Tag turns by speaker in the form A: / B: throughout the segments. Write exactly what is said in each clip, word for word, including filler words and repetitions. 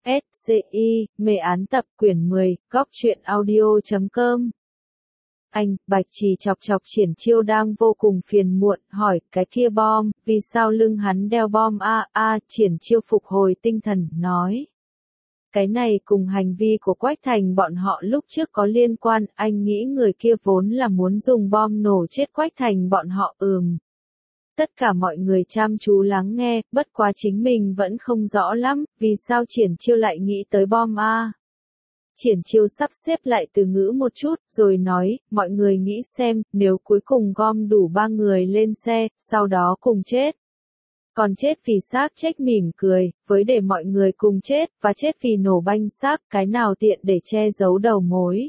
A: S C I, mê án tập quyển mười, góc truyện audio chấm com. Anh, Bạch Trì chọc chọc Triển Chiêu đang vô cùng phiền muộn, hỏi, cái kia bom, vì sao lưng hắn đeo bom a a, Triển Chiêu phục hồi tinh thần, nói. Cái này cùng hành vi của Quách Thành bọn họ lúc trước có liên quan, anh nghĩ người kia vốn là muốn dùng bom nổ chết Quách Thành bọn họ, ừm. Tất cả mọi người chăm chú lắng nghe, bất quá chính mình vẫn không rõ lắm, vì sao Triển Chiêu lại nghĩ tới bom a. Triển Chiêu sắp xếp lại từ ngữ một chút, rồi nói, mọi người nghĩ xem, nếu cuối cùng gom đủ ba người lên xe, sau đó cùng chết. Còn chết vì xác chết mỉm cười, với để mọi người cùng chết, và chết vì nổ banh xác, cái nào tiện để che giấu đầu mối.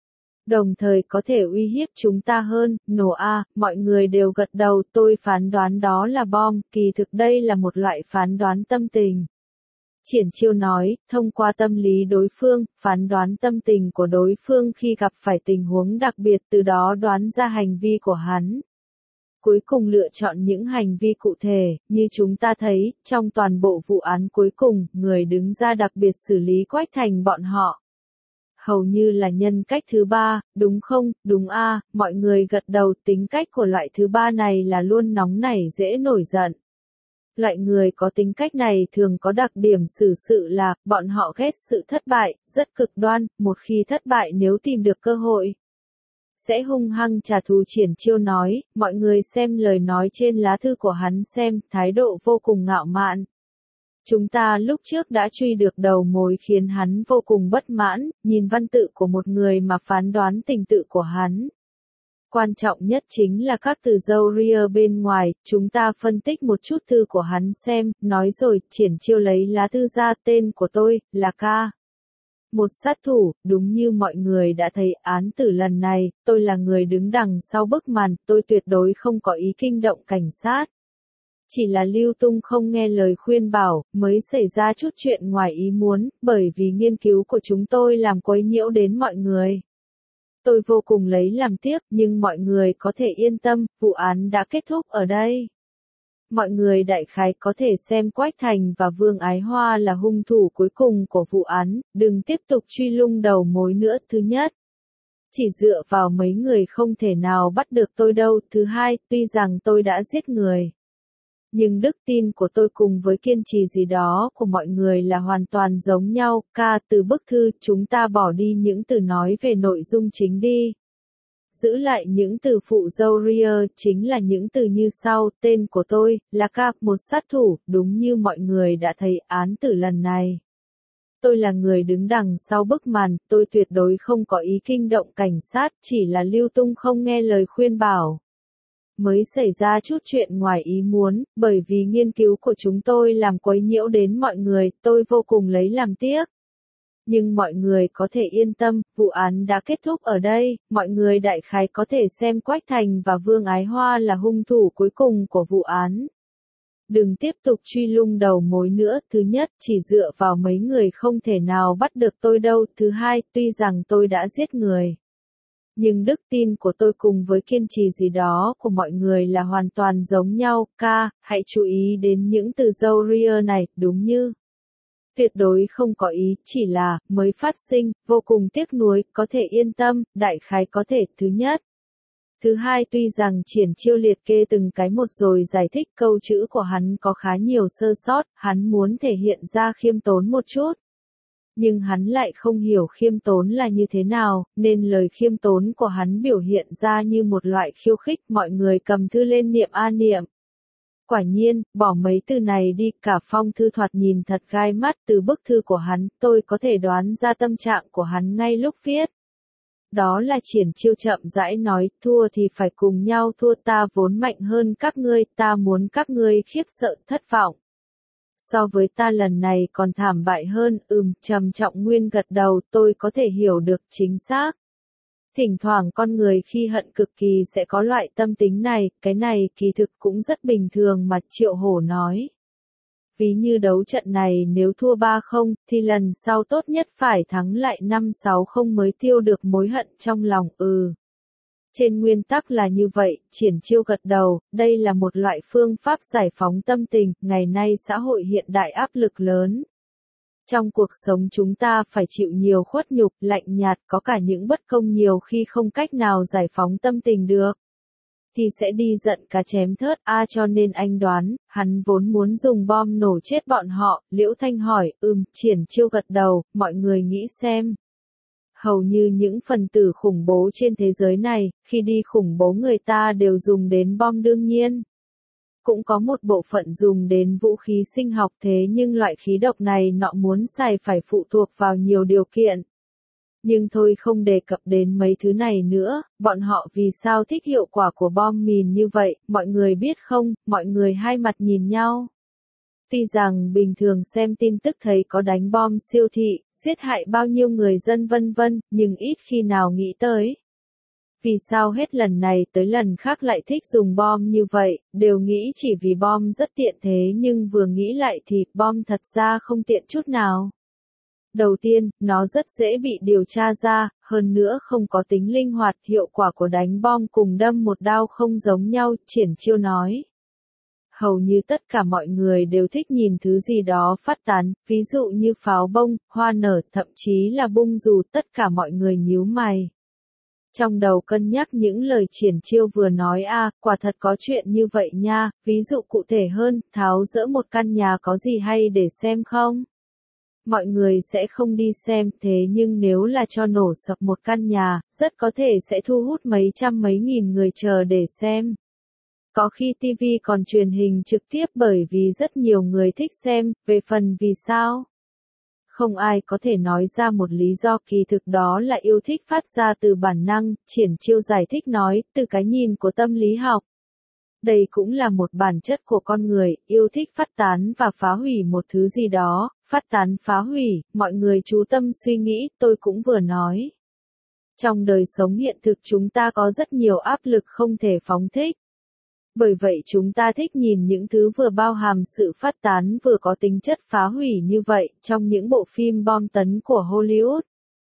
A: Đồng thời có thể uy hiếp chúng ta hơn, nổ a, mọi người đều gật đầu, tôi phán đoán đó là bom, kỳ thực đây là một loại phán đoán tâm tình. Triển Chiêu nói, thông qua tâm lý đối phương, phán đoán tâm tình của đối phương khi gặp phải tình huống đặc biệt, từ đó đoán ra hành vi của hắn. Cuối cùng lựa chọn những hành vi cụ thể, như chúng ta thấy, trong toàn bộ vụ án cuối cùng, người đứng ra đặc biệt xử lý Quách Thành bọn họ. Hầu như là nhân cách thứ ba, đúng không, đúng a, mọi người gật đầu, tính cách của loại thứ ba này là luôn nóng nảy dễ nổi giận. Loại người có tính cách này thường có đặc điểm xử sự là, bọn họ ghét sự thất bại, rất cực đoan, một khi thất bại nếu tìm được cơ hội. Sẽ hung hăng trả thù. Triển Chiêu nói, mọi người xem lời nói trên lá thư của hắn xem, thái độ vô cùng ngạo mạn. Chúng ta lúc trước đã truy được đầu mối khiến hắn vô cùng bất mãn, nhìn văn tự của một người mà phán đoán tình tự của hắn. Quan trọng nhất chính là các từ dâu ria bên ngoài, chúng ta phân tích một chút thư của hắn xem, nói rồi, Triển Chiêu lấy lá thư ra, tên của tôi, là Ca. Một sát thủ, đúng như mọi người đã thấy án tử lần này, tôi là người đứng đằng sau bức màn, tôi tuyệt đối không có ý kinh động cảnh sát. Chỉ là Lưu Tung không nghe lời khuyên bảo, mới xảy ra chút chuyện ngoài ý muốn, bởi vì nghiên cứu của chúng tôi làm quấy nhiễu đến mọi người. Tôi vô cùng lấy làm tiếc, nhưng mọi người có thể yên tâm, vụ án đã kết thúc ở đây. Mọi người đại khái có thể xem Quách Thành và Vương Ái Hoa là hung thủ cuối cùng của vụ án, đừng tiếp tục truy lung đầu mối nữa. Thứ nhất, chỉ dựa vào mấy người không thể nào bắt được tôi đâu. Thứ hai, tuy rằng tôi đã giết người, nhưng đức tin của tôi cùng với kiên trì gì đó của mọi người là hoàn toàn giống nhau. Ca, từ bức thư, chúng ta bỏ đi những từ nói về nội dung chính đi. Giữ lại những từ phụ dâu ria, chính là những từ như sau, tên của tôi, là Ca, một sát thủ, đúng như mọi người đã thấy án tử lần này. Tôi là người đứng đằng sau bức màn, tôi tuyệt đối không có ý kinh động cảnh sát, chỉ là Lưu Tung không nghe lời khuyên bảo. Mới xảy ra chút chuyện ngoài ý muốn, bởi vì nghiên cứu của chúng tôi làm quấy nhiễu đến mọi người, tôi vô cùng lấy làm tiếc. Nhưng mọi người có thể yên tâm, vụ án đã kết thúc ở đây, mọi người đại khái có thể xem Quách Thành và Vương Ái Hoa là hung thủ cuối cùng của vụ án. Đừng tiếp tục truy lung đầu mối nữa, thứ nhất, chỉ dựa vào mấy người không thể nào bắt được tôi đâu, thứ hai, tuy rằng tôi đã giết người. Nhưng đức tin của tôi cùng với kiên trì gì đó của mọi người là hoàn toàn giống nhau. Ca, hãy chú ý đến những từ dâu ria này, đúng như. Tuyệt đối không có ý, chỉ là, mới phát sinh, vô cùng tiếc nuối, có thể yên tâm, đại khái có thể, thứ nhất. Thứ hai, tuy rằng Triển Chiêu liệt kê từng cái một rồi giải thích câu chữ của hắn có khá nhiều sơ sót, hắn muốn thể hiện ra khiêm tốn một chút. Nhưng hắn lại không hiểu khiêm tốn là như thế nào, nên lời khiêm tốn của hắn biểu hiện ra như một loại khiêu khích, mọi người cầm thư lên niệm a niệm. Quả nhiên, bỏ mấy từ này đi, cả phong thư thoạt nhìn thật gai mắt. Từ bức thư của hắn, tôi có thể đoán ra tâm trạng của hắn ngay lúc viết. Đó là Triển Chiêu chậm rãi nói, thua thì phải cùng nhau thua, ta vốn mạnh hơn các ngươi, ta muốn các ngươi khiếp sợ thất vọng. So với ta lần này còn thảm bại hơn, ừm, trầm trọng nguyên gật đầu, tôi có thể hiểu được chính xác. Thỉnh thoảng con người khi hận cực kỳ sẽ có loại tâm tính này, cái này kỳ thực cũng rất bình thường mà, Triệu Hổ nói. Ví như đấu trận này nếu thua ba không, thì lần sau tốt nhất phải thắng lại năm sáu không mới tiêu được mối hận trong lòng, ừ. Trên nguyên tắc là như vậy, Triển Chiêu gật đầu, đây là một loại phương pháp giải phóng tâm tình, ngày nay xã hội hiện đại áp lực lớn. Trong cuộc sống chúng ta phải chịu nhiều khuất nhục, lạnh nhạt, có cả những bất công nhiều khi không cách nào giải phóng tâm tình được. Thì sẽ đi giận cá chém thớt, a à, cho nên anh đoán, hắn vốn muốn dùng bom nổ chết bọn họ, Liễu Thanh hỏi, ừm, Triển Chiêu gật đầu, mọi người nghĩ xem. Hầu như những phần tử khủng bố trên thế giới này, khi đi khủng bố người ta đều dùng đến bom đương nhiên. Cũng có một bộ phận dùng đến vũ khí sinh học thế nhưng loại khí độc này nọ muốn xài phải phụ thuộc vào nhiều điều kiện. Nhưng thôi không đề cập đến mấy thứ này nữa, bọn họ vì sao thích hiệu quả của bom mìn như vậy, mọi người biết không, mọi người hai mặt nhìn nhau. Tuy rằng bình thường xem tin tức thấy có đánh bom siêu thị, giết hại bao nhiêu người dân vân vân, nhưng ít khi nào nghĩ tới. Vì sao hết lần này tới lần khác lại thích dùng bom như vậy, đều nghĩ chỉ vì bom rất tiện thế nhưng vừa nghĩ lại thì bom thật ra không tiện chút nào. Đầu tiên, nó rất dễ bị điều tra ra, hơn nữa không có tính linh hoạt, hiệu quả của đánh bom cùng đâm một đao không giống nhau, Triển Chiêu nói. Hầu như tất cả mọi người đều thích nhìn thứ gì đó phát tán, ví dụ như pháo bông, hoa nở, thậm chí là bung dù, tất cả mọi người nhíu mày. Trong đầu cân nhắc những lời Triển Chiêu vừa nói a, à, quả thật có chuyện như vậy nha, ví dụ cụ thể hơn, tháo dỡ một căn nhà có gì hay để xem không? Mọi người sẽ không đi xem, thế nhưng nếu là cho nổ sập một căn nhà, rất có thể sẽ thu hút mấy trăm mấy nghìn người chờ để xem. Có khi ti vi còn truyền hình trực tiếp bởi vì rất nhiều người thích xem, về phần vì sao? Không ai có thể nói ra một lý do kỳ thực đó là yêu thích phát ra từ bản năng, Triển Chiêu giải thích nói, từ cái nhìn của tâm lý học. Đây cũng là một bản chất của con người, yêu thích phát tán và phá hủy một thứ gì đó, phát tán phá hủy, mọi người chú tâm suy nghĩ, tôi cũng vừa nói. Trong đời sống hiện thực chúng ta có rất nhiều áp lực không thể phóng thích. Bởi vậy chúng ta thích nhìn những thứ vừa bao hàm sự phát tán vừa có tính chất phá hủy như vậy, trong những bộ phim bom tấn của Hollywood.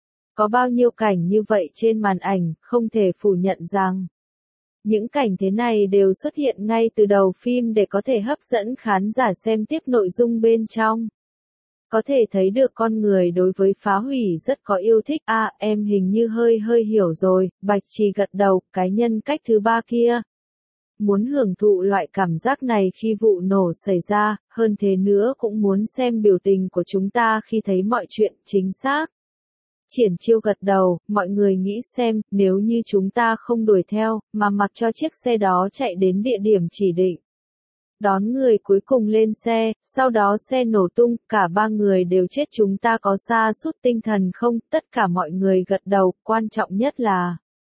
A: Có bao nhiêu cảnh như vậy trên màn ảnh, không thể phủ nhận rằng những cảnh thế này đều xuất hiện ngay từ đầu phim để có thể hấp dẫn khán giả xem tiếp nội dung bên trong. Có thể thấy được con người đối với phá hủy rất có yêu thích. À, em hình như hơi hơi hiểu rồi, Bạch Trì gật đầu, cái nhân cách thứ ba kia. Muốn hưởng thụ loại cảm giác này khi vụ nổ xảy ra, hơn thế nữa cũng muốn xem biểu tình của chúng ta khi thấy mọi chuyện, chính xác. Triển Chiêu gật đầu, mọi người nghĩ xem, nếu như chúng ta không đuổi theo, mà mặc cho chiếc xe đó chạy đến địa điểm chỉ định. Đón người cuối cùng lên xe, sau đó xe nổ tung, cả ba người đều chết, chúng ta có sa sút tinh thần không? Tất cả mọi người gật đầu, quan trọng nhất là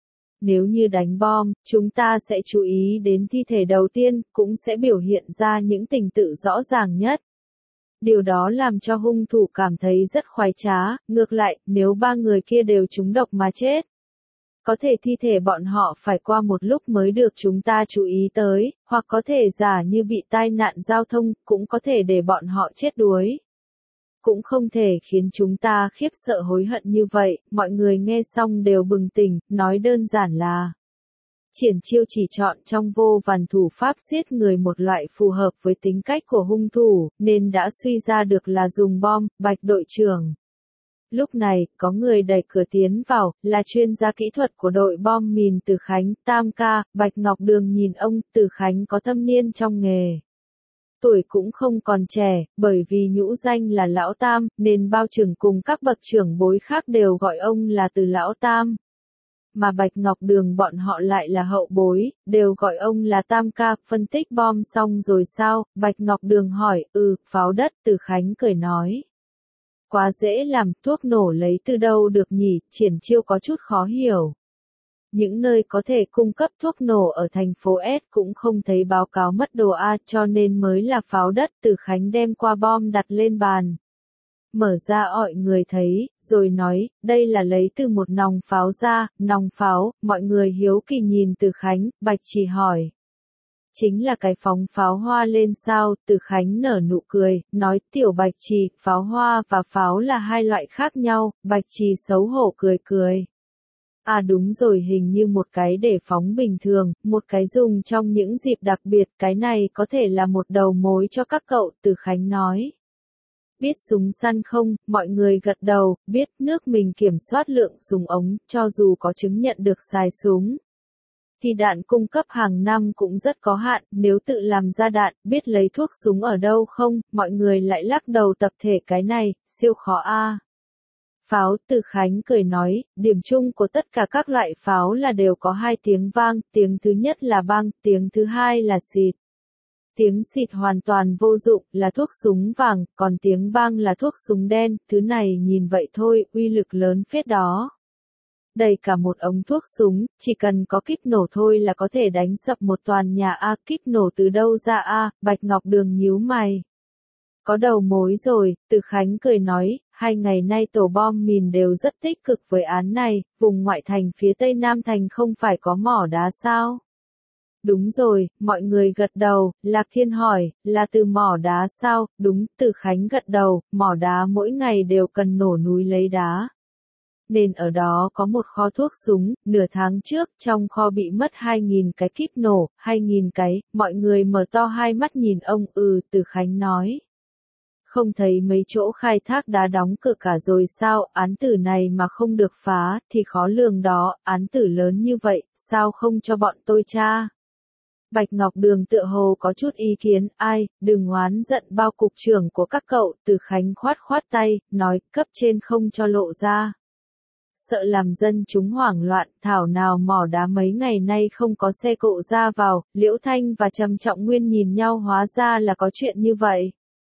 A: nếu như đánh bom, chúng ta sẽ chú ý đến thi thể đầu tiên, cũng sẽ biểu hiện ra những tình tự rõ ràng nhất. Điều đó làm cho hung thủ cảm thấy rất khoái trá, ngược lại, nếu ba người kia đều trúng độc mà chết. Có thể thi thể bọn họ phải qua một lúc mới được chúng ta chú ý tới, hoặc có thể giả như bị tai nạn giao thông, cũng có thể để bọn họ chết đuối. Cũng không thể khiến chúng ta khiếp sợ hối hận như vậy, mọi người nghe xong đều bừng tỉnh, nói đơn giản là Triển Chiêu chỉ chọn trong vô vàn thủ pháp giết người một loại phù hợp với tính cách của hung thủ, nên đã suy ra được là dùng bom. Bạch đội trưởng. Lúc này, có người đẩy cửa tiến vào, là chuyên gia kỹ thuật của đội bom mìn Từ Khánh, Tam ca. Bạch Ngọc Đường nhìn ông, Từ Khánh có thâm niên trong nghề. Tuổi cũng không còn trẻ, bởi vì nhũ danh là Lão Tam, nên bao trưởng cùng các bậc trưởng bối khác đều gọi ông là Từ Lão Tam. Mà Bạch Ngọc Đường bọn họ lại là hậu bối, đều gọi ông là Tam ca. Phân tích bom xong rồi sao? Bạch Ngọc Đường hỏi, ừ, pháo đất. Từ Khánh cười nói. Quá dễ làm, thuốc nổ lấy từ đâu được nhỉ? Triển Chiêu có chút khó hiểu. Những nơi có thể cung cấp thuốc nổ ở thành phố S cũng không thấy báo cáo mất đồ A, cho nên mới là pháo đất. Từ Khánh đem qua bom đặt lên bàn. Mở ra mọi người thấy, rồi nói, đây là lấy từ một nòng pháo ra, nòng pháo. Mọi người hiếu kỳ nhìn Từ Khánh. Bạch Trì hỏi. Chính là cái phóng pháo hoa lên sao? Từ Khánh nở nụ cười, nói, tiểu Bạch Trì, pháo hoa và pháo là hai loại khác nhau. Bạch Trì xấu hổ cười cười. À đúng rồi, hình như một cái để phóng bình thường, một cái dùng trong những dịp đặc biệt, cái này có thể là một đầu mối cho các cậu. Từ Khánh nói. Biết súng săn không, mọi người gật đầu, biết nước mình kiểm soát lượng súng ống, cho dù có chứng nhận được xài súng. Thì đạn cung cấp hàng năm cũng rất có hạn, nếu tự làm ra đạn, biết lấy thuốc súng ở đâu không, mọi người lại lắc đầu tập thể cái này, siêu khó a. Pháo, Từ Khánh cười nói, điểm chung của tất cả các loại pháo là đều có hai tiếng vang, tiếng thứ nhất là bang, tiếng thứ hai là xịt. Tiếng xịt hoàn toàn vô dụng, là thuốc súng vàng, còn tiếng bang là thuốc súng đen, thứ này nhìn vậy thôi, uy lực lớn phết đó. Đầy cả một ống thuốc súng, chỉ cần có kíp nổ thôi là có thể đánh sập một toàn nhà a, kíp nổ từ đâu ra a, Bạch Ngọc Đường nhíu mày. Có đầu mối rồi, Từ Khánh cười nói, hai ngày nay tổ bom mìn đều rất tích cực với án này, vùng ngoại thành phía tây Nam Thành không phải có mỏ đá sao? Đúng rồi, mọi người gật đầu, Lạc Thiên hỏi, là từ mỏ đá sao? Đúng, Từ Khánh gật đầu, mỏ đá mỗi ngày đều cần nổ núi lấy đá. Nên ở đó có một kho thuốc súng, nửa tháng trước, trong kho bị mất hai nghìn cái kíp nổ, hai nghìn cái, mọi người mở to hai mắt nhìn ông, ừ, Từ Khánh nói. Không thấy mấy chỗ khai thác đá đóng cửa cả rồi sao, án tử này mà không được phá, thì khó lường đó, án tử lớn như vậy, sao không cho bọn tôi tra? Bạch Ngọc Đường tựa hồ có chút ý kiến, ai, đừng oán giận bao cục trưởng của các cậu, Từ Khánh khoát khoát tay, nói, cấp trên không cho lộ ra. Sợ làm dân chúng hoảng loạn, thảo nào mỏ đá mấy ngày nay không có xe cộ ra vào, Liễu Thanh và Trầm Trọng Nguyên nhìn nhau hóa ra là có chuyện như vậy.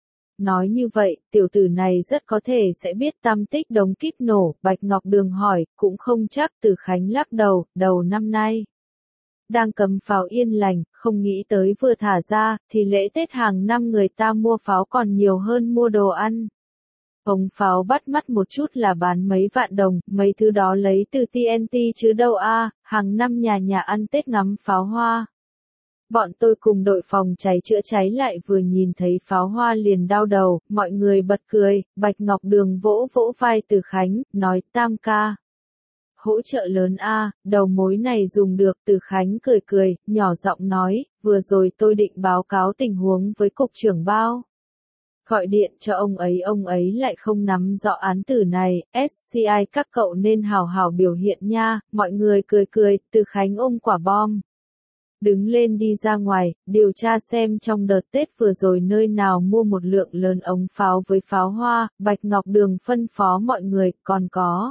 A: Nói như vậy, tiểu tử này rất có thể sẽ biết tăm tích đống kíp nổ, Bạch Ngọc Đường hỏi, cũng không chắc, Từ Khánh lắc đầu, đầu năm nay. Đang cầm pháo yên lành, không nghĩ tới vừa thả ra, thì lễ Tết hàng năm người ta mua pháo còn nhiều hơn mua đồ ăn. Ống pháo bắt mắt một chút là bán mấy vạn đồng, mấy thứ đó lấy từ tê en tê chứ đâu a, hàng năm nhà nhà ăn Tết ngắm pháo hoa. Bọn tôi cùng đội phòng cháy chữa cháy lại vừa nhìn thấy pháo hoa liền đau đầu, mọi người bật cười, Bạch Ngọc Đường vỗ vỗ vai Từ Khánh, nói, Tam ca. Hỗ trợ lớn a, đầu mối này dùng được, Từ Khánh cười cười, nhỏ giọng nói, vừa rồi tôi định báo cáo tình huống với cục trưởng bao. Gọi điện cho ông ấy, ông ấy lại không nắm rõ án tử này, ét xê i các cậu nên hào hào biểu hiện nha, mọi người cười cười, Từ Khánh ôm quả bom. Đứng lên đi ra ngoài, điều tra xem trong đợt Tết vừa rồi nơi nào mua một lượng lớn ống pháo với pháo hoa, Bạch Ngọc Đường phân phó mọi người, còn có.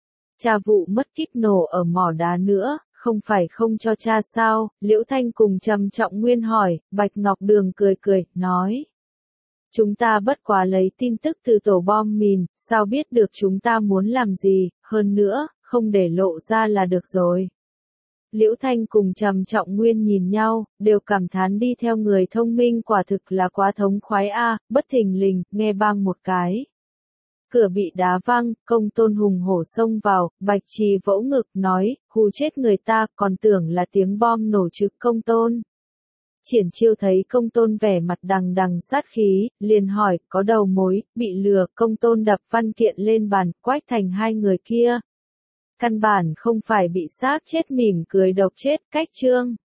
A: Tra vụ mất kíp nổ ở mỏ đá nữa, không phải không cho tra sao, Liễu Thanh cùng Trầm Trọng Nguyên hỏi, Bạch Ngọc Đường cười cười, nói. Chúng ta bất quá lấy tin tức từ tổ bom mìn, sao biết được chúng ta muốn làm gì, hơn nữa, không để lộ ra là được rồi. Liễu Thanh cùng Trầm Trọng Nguyên nhìn nhau, đều cảm thán đi theo người thông minh quả thực là quá thống khoái a, bất thình lình, nghe bang một cái. Cửa bị đá văng, Công Tôn hùng hổ xông vào, Bạch Trì vỗ ngực nói, hù chết người ta, còn tưởng là tiếng bom nổ chứ, Công Tôn. Triển Chiêu thấy Công Tôn vẻ mặt đằng đằng sát khí, liền hỏi, có đầu mối, bị lừa, Công Tôn đập văn kiện lên bàn, Quách Thành hai người kia. Căn bản không phải bị xác chết mỉm cười độc chết, cách chương.